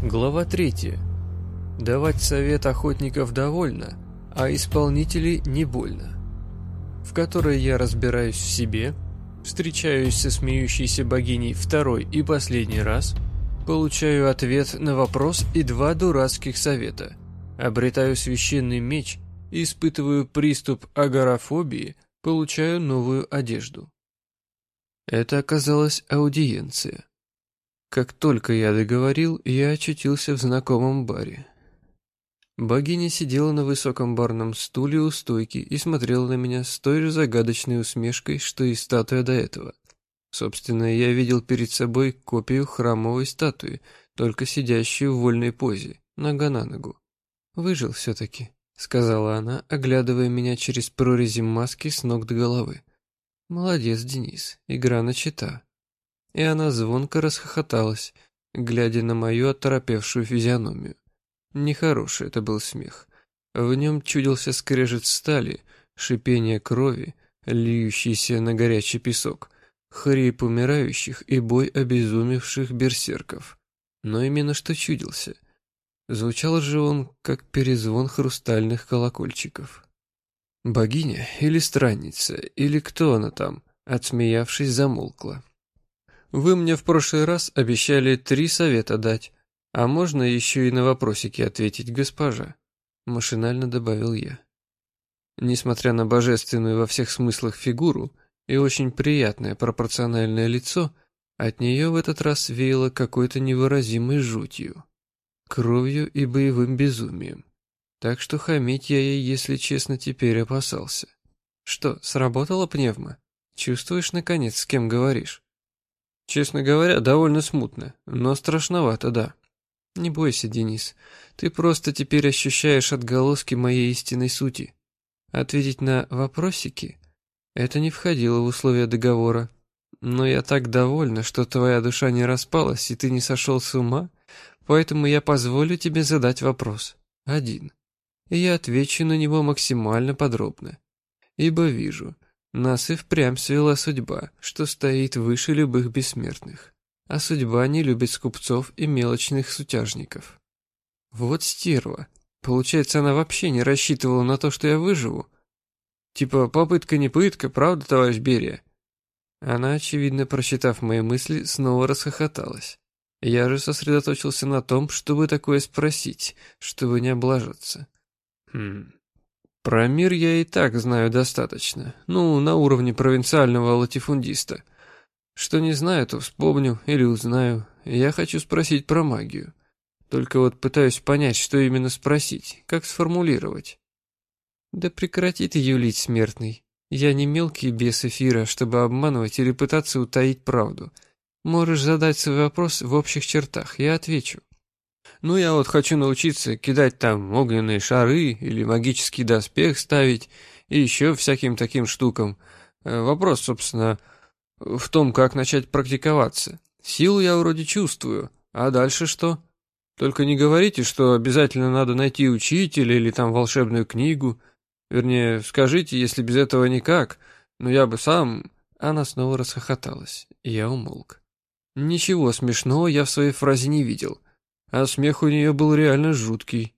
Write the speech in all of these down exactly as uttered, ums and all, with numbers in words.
Глава третья. Давать совет охотников довольно, а исполнителей не больно. В которой я разбираюсь в себе, встречаюсь со смеющейся богиней второй и последний раз, получаю ответ на вопрос и два дурацких совета, обретаю священный меч, испытываю приступ агорафобии, получаю новую одежду. Это оказалась аудиенция. Как только я договорил, я очутился в знакомом баре. Богиня сидела на высоком барном стуле у стойки и смотрела на меня с той же загадочной усмешкой, что и статуя до этого. Собственно, я видел перед собой копию храмовой статуи, только сидящую в вольной позе, нога на ногу. «Выжил все-таки», — сказала она, оглядывая меня через прорези маски с ног до головы. «Молодец, Денис, игра начата». И она звонко расхохоталась, глядя на мою оторопевшую физиономию. Нехороший это был смех. В нем чудился скрежет стали, шипение крови, льющийся на горячий песок, хрип умирающих и бой обезумевших берсерков. Но именно что чудился. Звучал же он, как перезвон хрустальных колокольчиков. Богиня или странница, или кто она там, отсмеявшись, замолкла. «Вы мне в прошлый раз обещали три совета дать, а можно еще и на вопросики ответить, госпожа», — машинально добавил я. Несмотря на божественную во всех смыслах фигуру и очень приятное пропорциональное лицо, от нее в этот раз веяло какой-то невыразимой жутью, кровью и боевым безумием. Так что хамить я ей, если честно, теперь опасался. «Что, сработала пневма? Чувствуешь, наконец, с кем говоришь?» «Честно говоря, довольно смутно, но страшновато, да». «Не бойся, Денис, ты просто теперь ощущаешь отголоски моей истинной сути. Ответить на вопросики — это не входило в условия договора. Но я так довольна, что твоя душа не распалась и ты не сошел с ума, поэтому я позволю тебе задать вопрос. Один. И я отвечу на него максимально подробно. Ибо вижу, нас и впрямь свела судьба, что стоит выше любых бессмертных. А судьба не любит скупцов и мелочных сутяжников. Вот стерва. Получается, она вообще не рассчитывала на то, что я выживу? Типа, попытка не пытка, правда, товарищ Берия?» Она, очевидно, прочитав мои мысли, снова расхохоталась. Я же сосредоточился на том, чтобы такое спросить, чтобы не облажаться. Хм... Про мир я и так знаю достаточно, ну, на уровне провинциального латифундиста. Что не знаю, то вспомню или узнаю. Я хочу спросить про магию. Только вот пытаюсь понять, что именно спросить, как сформулировать. Да прекрати ты юлить, смертный. Я не мелкий бес эфира, чтобы обманывать или пытаться утаить правду. Можешь задать свой вопрос в общих чертах, я отвечу. Ну, я вот хочу научиться кидать там огненные шары или магический доспех ставить и еще всяким таким штукам. Вопрос, собственно, в том, как начать практиковаться. Силу я вроде чувствую, а дальше что? Только не говорите, что обязательно надо найти учителя или там волшебную книгу. Вернее, скажите, если без этого никак, но я бы сам... Она снова расхохоталась, и я умолк. Ничего смешного я в своей фразе не видел. А смех у нее был реально жуткий.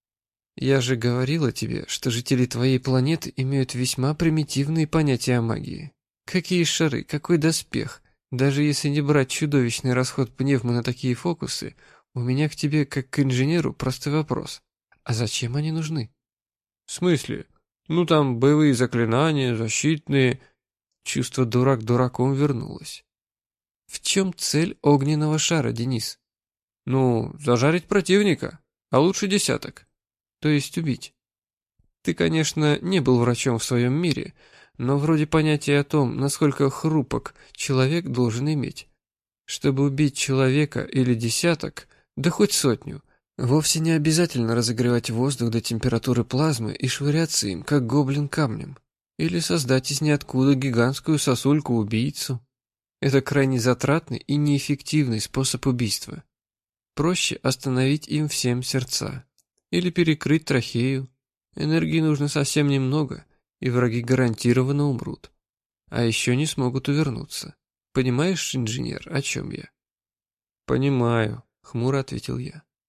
«Я же говорила тебе, что жители твоей планеты имеют весьма примитивные понятия о магии. Какие шары, какой доспех? Даже если не брать чудовищный расход пневмы на такие фокусы, у меня к тебе, как к инженеру, простой вопрос. А зачем они нужны?» «В смысле? Ну там боевые заклинания, защитные...» Чувство дурак дураком вернулось. «В чем цель огненного шара, Денис?» «Ну, зажарить противника, а лучше десяток. То есть убить. Ты, конечно, не был врачом в своем мире, но вроде понятия о том, насколько хрупок человек должен иметь. Чтобы убить человека или десяток, да хоть сотню, вовсе не обязательно разогревать воздух до температуры плазмы и швыряться им, как гоблин камнем. Или создать из ниоткуда гигантскую сосульку-убийцу. Это крайне затратный и неэффективный способ убийства. Проще остановить им всем сердца. Или перекрыть трахею. Энергии нужно совсем немного, и враги гарантированно умрут. А еще не смогут увернуться. Понимаешь, инженер, о чем я?» «Понимаю», — хмуро ответил я.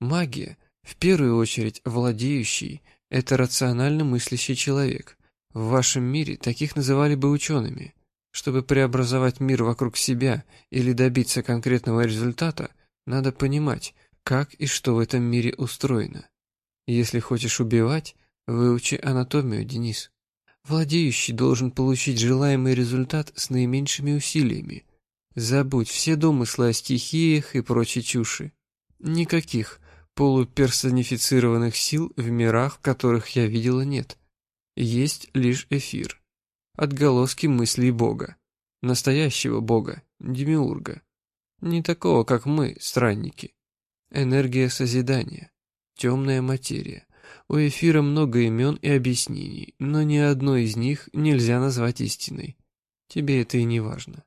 Магия, в первую очередь владеющий, это рационально мыслящий человек. В вашем мире таких называли бы учеными. Чтобы преобразовать мир вокруг себя или добиться конкретного результата, надо понимать, как и что в этом мире устроено. Если хочешь убивать, выучи анатомию, Денис. Владеющий должен получить желаемый результат с наименьшими усилиями. Забудь все домыслы о стихиях и прочей чуши. Никаких полуперсонифицированных сил в мирах, в которых я видела, нет. Есть лишь эфир. Отголоски мыслей Бога. Настоящего Бога, демиурга. Не такого, как мы, странники. Энергия созидания. Темная материя. У эфира много имен и объяснений, но ни одно из них нельзя назвать истиной. Тебе это и не важно.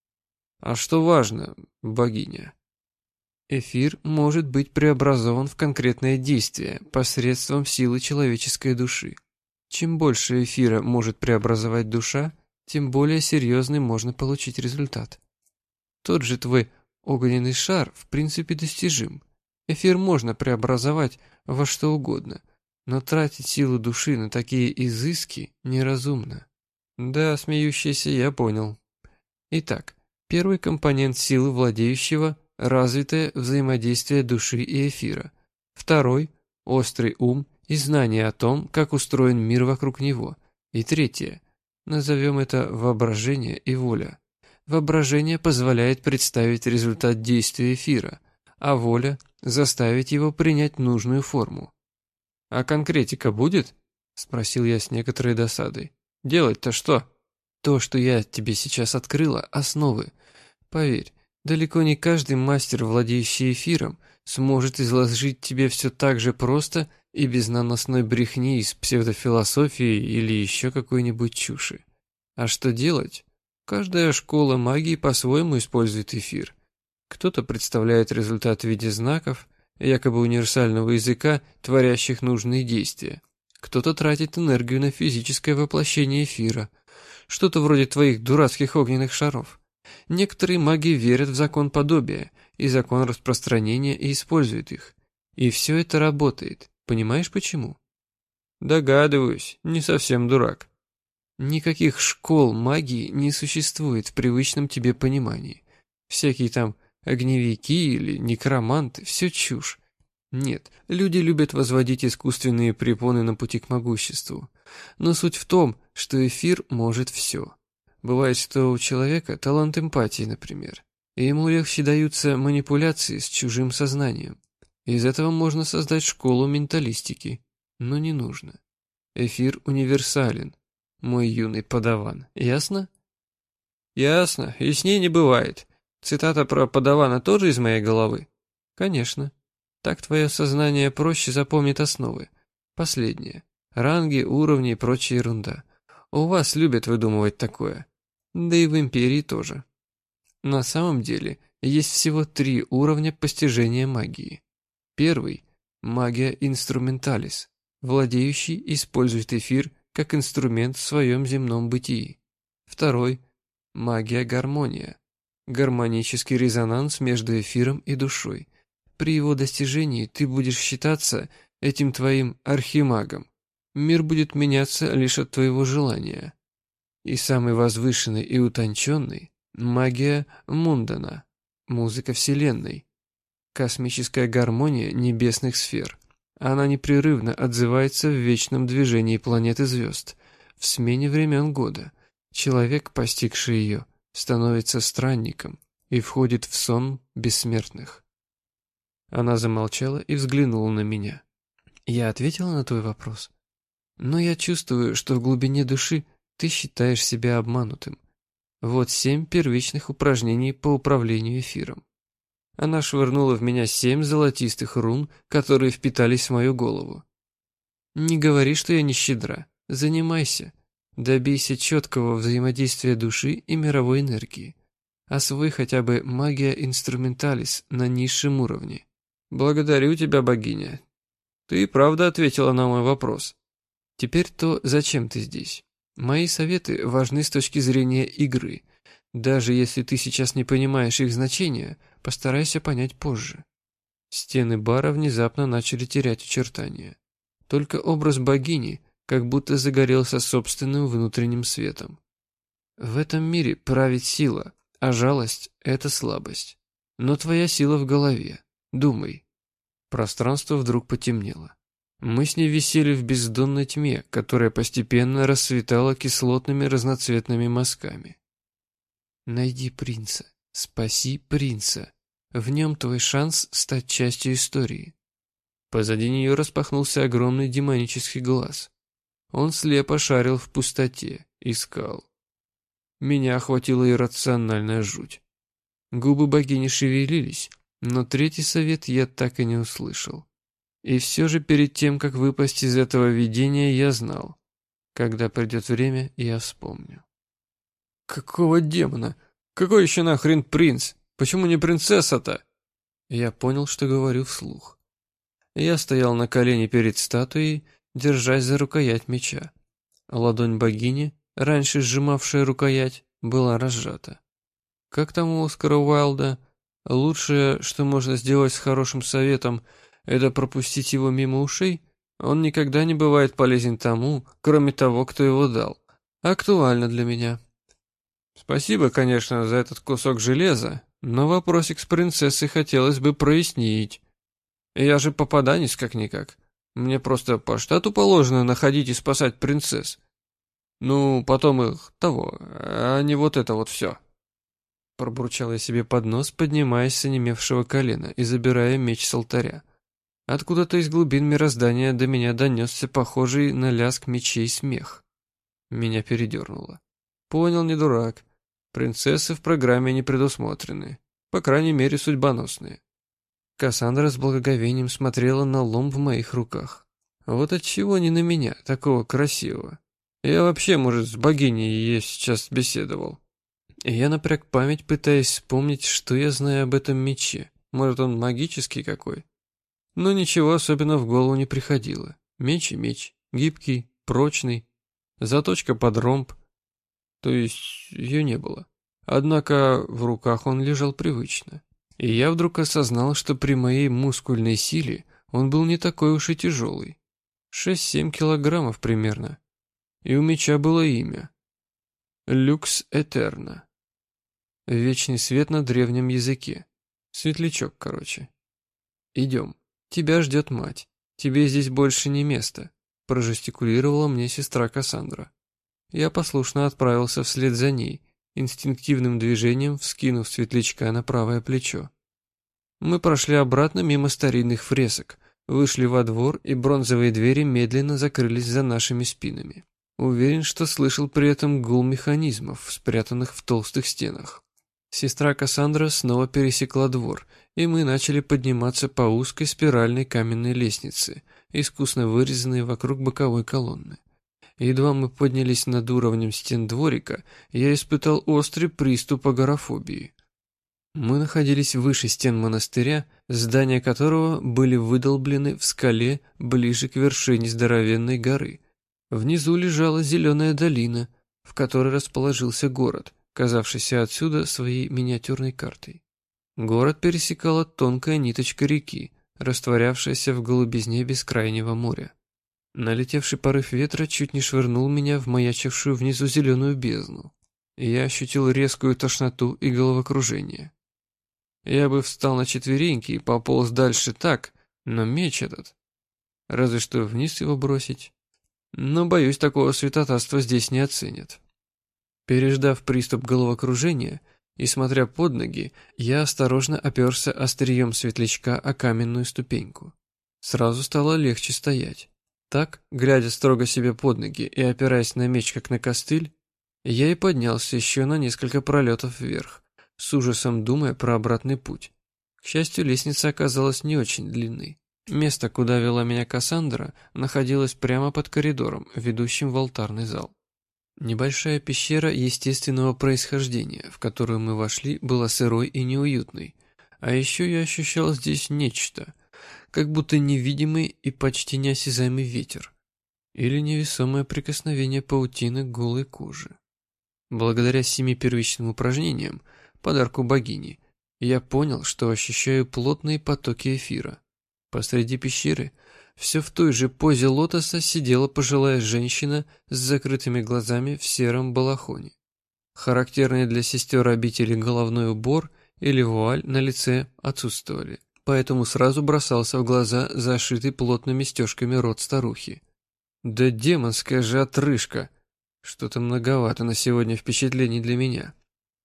А что важно, богиня? Эфир может быть преобразован в конкретное действие посредством силы человеческой души. Чем больше эфира может преобразовать душа, тем более серьезный можно получить результат. Тот же твой огненный шар в принципе достижим. Эфир можно преобразовать во что угодно, но тратить силу души на такие изыски неразумно. Да, смеющийся, я понял. Итак, первый компонент силы владеющего – развитое взаимодействие души и эфира. Второй – острый ум и знание о том, как устроен мир вокруг него. И третье – назовем это воображение и воля. Воображение позволяет представить результат действия эфира, а воля – заставить его принять нужную форму. «А конкретика будет?» – спросил я с некоторой досадой. «Делать-то что?» «То, что я тебе сейчас открыла, основы. Поверь, далеко не каждый мастер, владеющий эфиром, сможет изложить тебе все так же просто и без наносной брехни из псевдофилософии или еще какой-нибудь чуши. А что делать? Каждая школа магии по-своему использует эфир. Кто-то представляет результат в виде знаков, якобы универсального языка, творящих нужные действия. Кто-то тратит энергию на физическое воплощение эфира, что-то вроде твоих дурацких огненных шаров. Некоторые маги верят в закон подобия и закон распространения и используют их. И все это работает. Понимаешь почему? Догадываюсь, не совсем дурак. Никаких школ магии не существует в привычном тебе понимании. Всякие там огневики или некроманты – все чушь. Нет, люди любят возводить искусственные препоны на пути к могуществу. Но суть в том, что эфир может все. Бывает, что у человека талант эмпатии, например, и ему легче даются манипуляции с чужим сознанием. Из этого можно создать школу менталистики, но не нужно. Эфир универсален, мой юный подаван, ясно? Ясно, яснее не бывает. Цитата про подавана тоже из моей головы? Конечно. Так твое сознание проще запомнит основы. Последнее. Ранги, уровни и прочая ерунда. У вас любят выдумывать такое. Да и в империи тоже. На самом деле, есть всего три уровня постижения магии. Первый – магия инструменталис. Владеющий использует эфир как инструмент в своем земном бытии. Второй – магия гармония. Гармонический резонанс между эфиром и душой. При его достижении ты будешь считаться этим твоим архимагом. Мир будет меняться лишь от твоего желания. И самый возвышенный и утонченный – магия Мундана, музыка Вселенной, космическая гармония небесных сфер. Она непрерывно отзывается в вечном движении планет и звезд, в смене времен года. Человек, постигший ее, становится странником и входит в сон бессмертных. Она замолчала и взглянула на меня. Я ответила на твой вопрос. Но я чувствую, что в глубине души ты считаешь себя обманутым. Вот семь первичных упражнений по управлению эфиром. Она швырнула в меня семь золотистых рун, которые впитались в мою голову. Не говори, что я не щедра. Занимайся. Добейся четкого взаимодействия души и мировой энергии. Освой хотя бы магия инструменталис на низшем уровне. Благодарю тебя, богиня. Ты и правда ответила на мой вопрос. Теперь то, зачем ты здесь? Мои советы важны с точки зрения игры. Даже если ты сейчас не понимаешь их значения, постарайся понять позже. Стены бара внезапно начали терять очертания. Только образ богини как будто загорелся собственным внутренним светом. В этом мире правит сила, а жалость — это слабость. Но твоя сила в голове. Думай. Пространство вдруг потемнело. Мы с ней висели в бездонной тьме, которая постепенно расцветала кислотными разноцветными мазками. Найди принца. Спаси принца. В нем твой шанс стать частью истории. Позади нее распахнулся огромный демонический глаз. Он слепо шарил в пустоте, искал. Меня охватила иррациональная жуть. Губы богини шевелились, но третий совет я так и не услышал. И все же перед тем, как выпасть из этого видения, я знал. Когда придет время, я вспомню. Какого демона? Какой еще нахрен принц? Почему не принцесса-то? Я понял, что говорю вслух. Я стоял на колене перед статуей, держась за рукоять меча. Ладонь богини, раньше сжимавшая рукоять, была разжата. Как там у Оскара Уайлда? Лучшее, что можно сделать с хорошим советом, это пропустить его мимо ушей? Он никогда не бывает полезен тому, кроме того, кто его дал. Актуально для меня. Спасибо, конечно, за этот кусок железа, но вопросик с принцессой хотелось бы прояснить. Я же попаданец как-никак. Мне просто по штату положено находить и спасать принцесс. Ну, потом их того, а не вот это вот все. Пробурчал я себе под нос, поднимаясь с онемевшего колена и забирая меч с алтаря. Откуда-то из глубин мироздания до меня донесся похожий на лязг мечей смех. Меня передернуло. Понял, не дурак. Принцессы в программе не предусмотрены. По крайней мере, судьбоносные. Кассандра с благоговением смотрела на лом в моих руках. Вот отчего не на меня, такого красивого. Я вообще, может, с богиней ей сейчас беседовал. И я напряг память, пытаясь вспомнить, что я знаю об этом мече. Может, он магический какой? Но ничего особенно в голову не приходило. Меч и меч. Гибкий, прочный. Заточка под ромб. То есть ее не было. Однако в руках он лежал привычно. И я вдруг осознал, что при моей мускульной силе он был не такой уж и тяжелый. шесть-семь килограммов примерно. И у меча было имя. Люкс Этерна. Вечный свет на древнем языке. Светлячок, короче. Идем. Тебя ждет мать. Тебе здесь больше не место, прожестикулировала мне сестра Кассандра. Я послушно отправился вслед за ней, инстинктивным движением вскинув светлячка на правое плечо. Мы прошли обратно мимо старинных фресок, вышли во двор, и бронзовые двери медленно закрылись за нашими спинами. Уверен, что слышал при этом гул механизмов, спрятанных в толстых стенах. Сестра Кассандра снова пересекла двор, и мы начали подниматься по узкой спиральной каменной лестнице, искусно вырезанной вокруг боковой колонны. Едва мы поднялись над уровнем стен дворика, я испытал острый приступ агорафобии. Мы находились выше стен монастыря, здания которого были выдолблены в скале ближе к вершине здоровенной горы. Внизу лежала зеленая долина, в которой расположился город, казавшийся отсюда своей миниатюрной картой. Город пересекала тонкая ниточка реки, растворявшаяся в голубизне бескрайнего моря. Налетевший порыв ветра чуть не швырнул меня в маячившую внизу зеленую бездну. Я ощутил резкую тошноту и головокружение. Я бы встал на четвереньки и пополз дальше так, но меч этот... Разве что вниз его бросить. Но, боюсь, такого святотатства здесь не оценят. Переждав приступ головокружения и смотря под ноги, я осторожно оперся острием светлячка о каменную ступеньку. Сразу стало легче стоять. Так, глядя строго себе под ноги и опираясь на меч как на костыль, я и поднялся еще на несколько пролетов вверх, с ужасом думая про обратный путь. К счастью, лестница оказалась не очень длинной. Место, куда вела меня Кассандра, находилось прямо под коридором, ведущим в алтарный зал. Небольшая пещера естественного происхождения, в которую мы вошли, была сырой и неуютной. А еще я ощущал здесь нечто, как будто невидимый и почти неосязаемый ветер, или невесомое прикосновение паутины к голой коже. Благодаря семи первичным упражнениям, подарку богини, я понял, что ощущаю плотные потоки эфира. Посреди пещеры, все в той же позе лотоса, сидела пожилая женщина с закрытыми глазами в сером балахоне. Характерные для сестер обители головной убор или вуаль на лице отсутствовали, поэтому сразу бросался в глаза зашитый плотными стежками рот старухи. Да демонская же отрыжка! Что-то многовато на сегодня впечатлений для меня.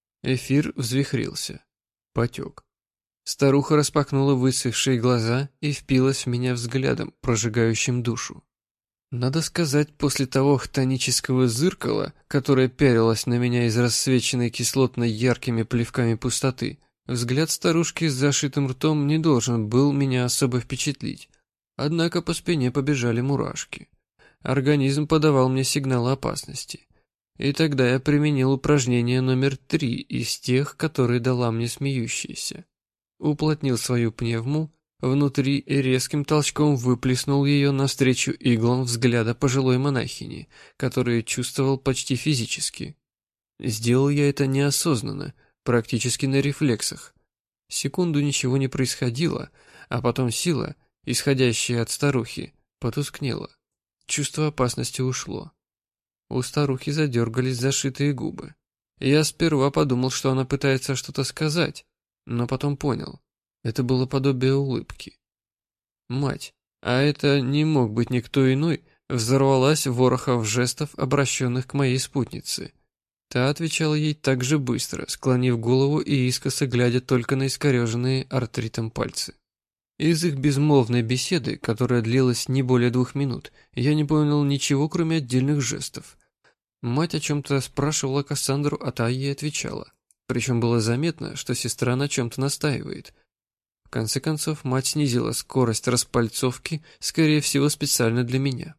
Эфир взвихрился. Потек. Старуха распахнула высохшие глаза и впилась в меня взглядом, прожигающим душу. Надо сказать, после того хтонического зыркала, которое пялилось на меня из рассвеченной кислотно-яркими плевками пустоты, взгляд старушки с зашитым ртом не должен был меня особо впечатлить. Однако по спине побежали мурашки. Организм подавал мне сигналы опасности. И тогда я применил упражнение номер три из тех, которые дала мне смеющаяся. Уплотнил свою пневму внутри и резким толчком выплеснул ее навстречу иглам взгляда пожилой монахини, которую чувствовал почти физически. Сделал я это неосознанно, практически на рефлексах. Секунду ничего не происходило, а потом сила, исходящая от старухи, потускнела. Чувство опасности ушло. У старухи задергались зашитые губы. Я сперва подумал, что она пытается что-то сказать, но потом понял. Это было подобие улыбки. Мать, а это не мог быть никто иной, взорвалась ворохов жестов, обращенных к моей спутнице. Та отвечала ей так же быстро, склонив голову и искоса глядя только на искореженные артритом пальцы. Из их безмолвной беседы, которая длилась не более двух минут, я не понял ничего, кроме отдельных жестов. Мать о чем-то спрашивала Кассандру, а та ей отвечала. Причем было заметно, что сестра на чем-то настаивает. В конце концов, мать снизила скорость распальцовки, скорее всего, специально для меня.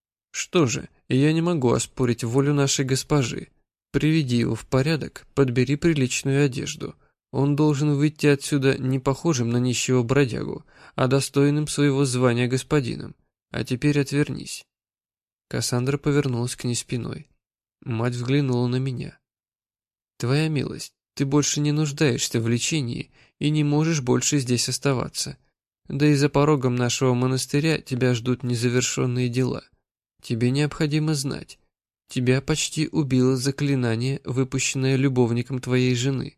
Что же, я не могу оспорить волю нашей госпожи. Приведи его в порядок, подбери приличную одежду. Он должен выйти отсюда не похожим на нищего бродягу, а достойным своего звания господином. А теперь отвернись. Кассандра повернулась к ней спиной. Мать взглянула на меня. Твоя милость, ты больше не нуждаешься в лечении и не можешь больше здесь оставаться. Да и за порогом нашего монастыря тебя ждут незавершенные дела. Тебе необходимо знать. Тебя почти убило заклинание, выпущенное любовником твоей жены.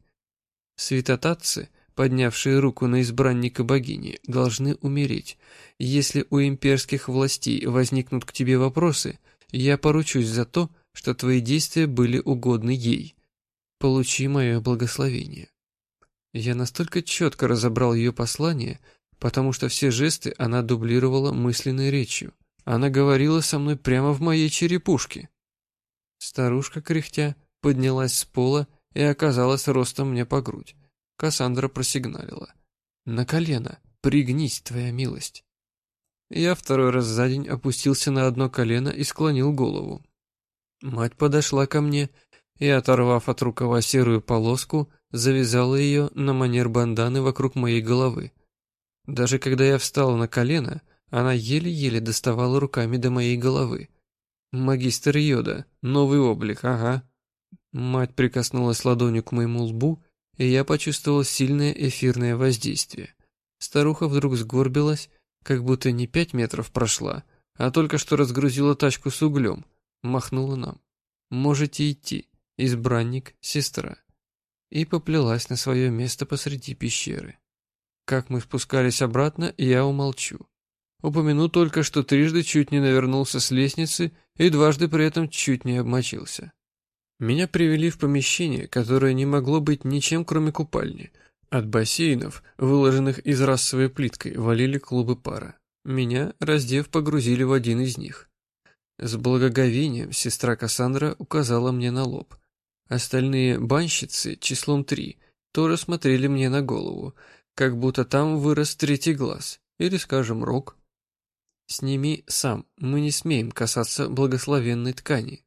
Святотатцы, поднявшие руку на избранника богини, должны умереть. Если у имперских властей возникнут к тебе вопросы, я поручусь за то, что твои действия были угодны ей. Получи мое благословение. Я настолько четко разобрал ее послание, потому что все жесты она дублировала мысленной речью. Она говорила со мной прямо в моей черепушке. Старушка, кряхтя, поднялась с пола и оказалась ростом мне по грудь. Кассандра просигналила. «На колено! Пригнись, твоя милость!» Я второй раз за день опустился на одно колено и склонил голову. Мать подошла ко мне и, оторвав от рукава серую полоску, завязала ее на манер банданы вокруг моей головы. Даже когда я встал на колено, она еле-еле доставала руками до моей головы. «Магистр Йода, новый облик, ага». Мать прикоснулась ладонью к моему лбу, и я почувствовал сильное эфирное воздействие. Старуха вдруг сгорбилась, как будто не пять метров прошла, а только что разгрузила тачку с углем, махнула нам. «Можете идти, избранник, сестра». И поплелась на свое место посреди пещеры. Как мы спускались обратно, я умолчу. Упомяну только, что трижды чуть не навернулся с лестницы и дважды при этом чуть не обмочился. Меня привели в помещение, которое не могло быть ничем, кроме купальни. От бассейнов, выложенных из расовой плиткой, валили клубы пара. Меня, раздев, погрузили в один из них. С благоговением сестра Кассандра указала мне на лоб. Остальные банщицы, числом три, тоже смотрели мне на голову, как будто там вырос третий глаз, или, скажем, рог. «Сними сам, мы не смеем касаться благословенной ткани».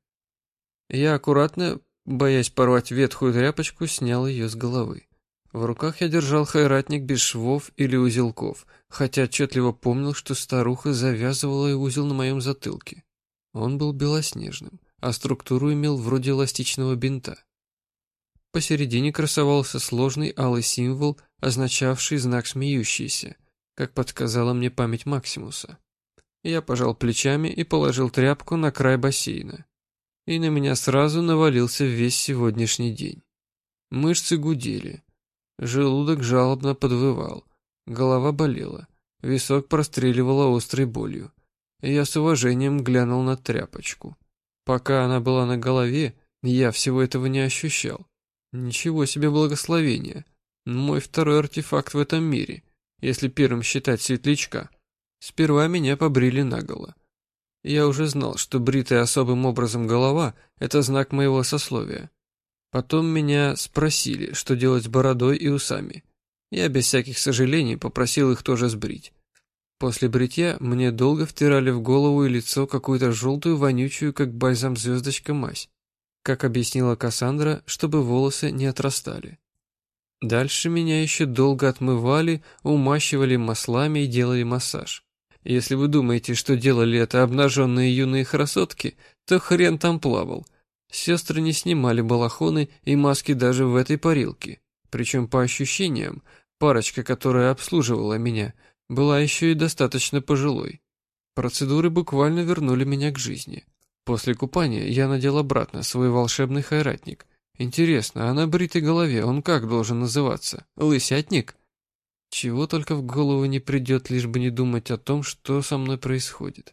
Я аккуратно, боясь порвать ветхую тряпочку, снял ее с головы. В руках я держал хайратник без швов или узелков, хотя отчетливо помнил, что старуха завязывала узел на моем затылке. Он был белоснежным, а структуру имел вроде эластичного бинта. Посередине красовался сложный алый символ, означавший знак смеющийся, как подсказала мне память Максимуса. Я пожал плечами и положил тряпку на край бассейна. И на меня сразу навалился весь сегодняшний день. Мышцы гудели, желудок жалобно подвывал, голова болела, висок простреливало острой болью. И я с уважением глянул на тряпочку. Пока она была на голове, я всего этого не ощущал. Ничего себе благословение. Мой второй артефакт в этом мире, если первым считать светлячка. Сперва меня побрили наголо. Я уже знал, что бритая особым образом голова – это знак моего сословия. Потом меня спросили, что делать с бородой и усами. Я без всяких сожалений попросил их тоже сбрить. После бритья мне долго втирали в голову и лицо какую-то желтую, вонючую, как бальзам звездочка, мазь. Как объяснила Кассандра, чтобы волосы не отрастали. Дальше меня еще долго отмывали, умащивали маслами и делали массаж. Если вы думаете, что делали это обнаженные юные красотки, то хрен там плавал. Сестры не снимали балахоны и маски даже в этой парилке. Причем, по ощущениям, парочка, которая обслуживала меня, была еще и достаточно пожилой. Процедуры буквально вернули меня к жизни. После купания я надел обратно свой волшебный хайратник. Интересно, а на бритой голове он как должен называться? Лысятник? Чего только в голову не придет, лишь бы не думать о том, что со мной происходит.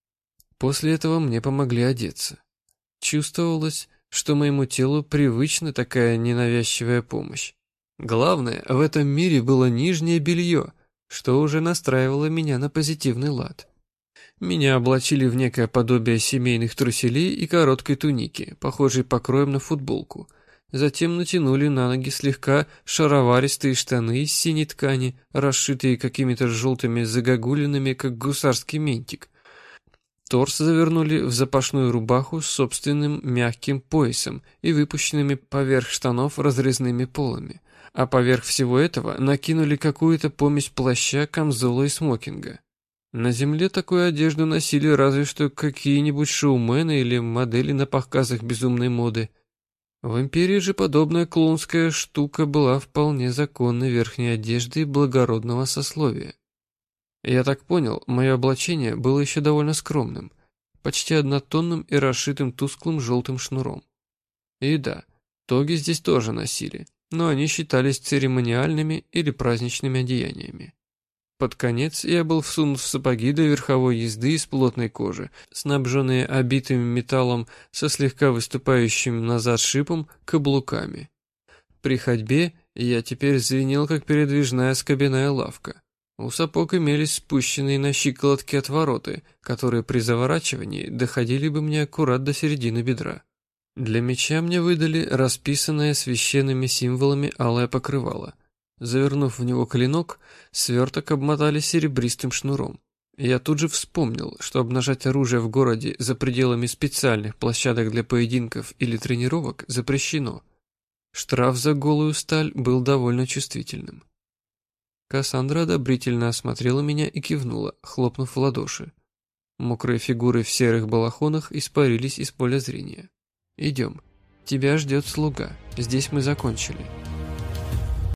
После этого мне помогли одеться. Чувствовалось, что моему телу привычна такая ненавязчивая помощь. Главное, в этом мире было нижнее белье, что уже настраивало меня на позитивный лад. Меня облачили в некое подобие семейных труселей и короткой туники, похожей покроем на футболку. Затем натянули на ноги слегка шароваристые штаны из синей ткани, расшитые какими-то желтыми загогулинами, как гусарский ментик. Торс завернули в запашную рубаху с собственным мягким поясом и выпущенными поверх штанов разрезными полами. А поверх всего этого накинули какую-то помесь плаща, камзола и смокинга. На земле такую одежду носили разве что какие-нибудь шоумены или модели на показах безумной моды. В империи же подобная клоунская штука была вполне законной верхней одеждой благородного сословия. Я так понял, мое облачение было еще довольно скромным, почти однотонным и расшитым тусклым желтым шнуром. И да, тоги здесь тоже носили, но они считались церемониальными или праздничными одеяниями. Под конец я был всунут в сапоги для верховой езды из плотной кожи, снабженные обитым металлом со слегка выступающим назад шипом каблуками. При ходьбе я теперь звенел, как передвижная скобяная лавка. У сапог имелись спущенные на щиколотки отвороты, которые при заворачивании доходили бы мне аккурат до середины бедра. Для меча мне выдали расписанное священными символами алое покрывало. Завернув в него клинок, сверток обмотали серебристым шнуром. Я тут же вспомнил, что обнажать оружие в городе за пределами специальных площадок для поединков или тренировок запрещено. Штраф за голую сталь был довольно чувствительным. Кассандра одобрительно осмотрела меня и кивнула, хлопнув в ладоши. Мокрые фигуры в серых балахонах испарились из поля зрения. «Идем. Тебя ждет слуга. Здесь мы закончили».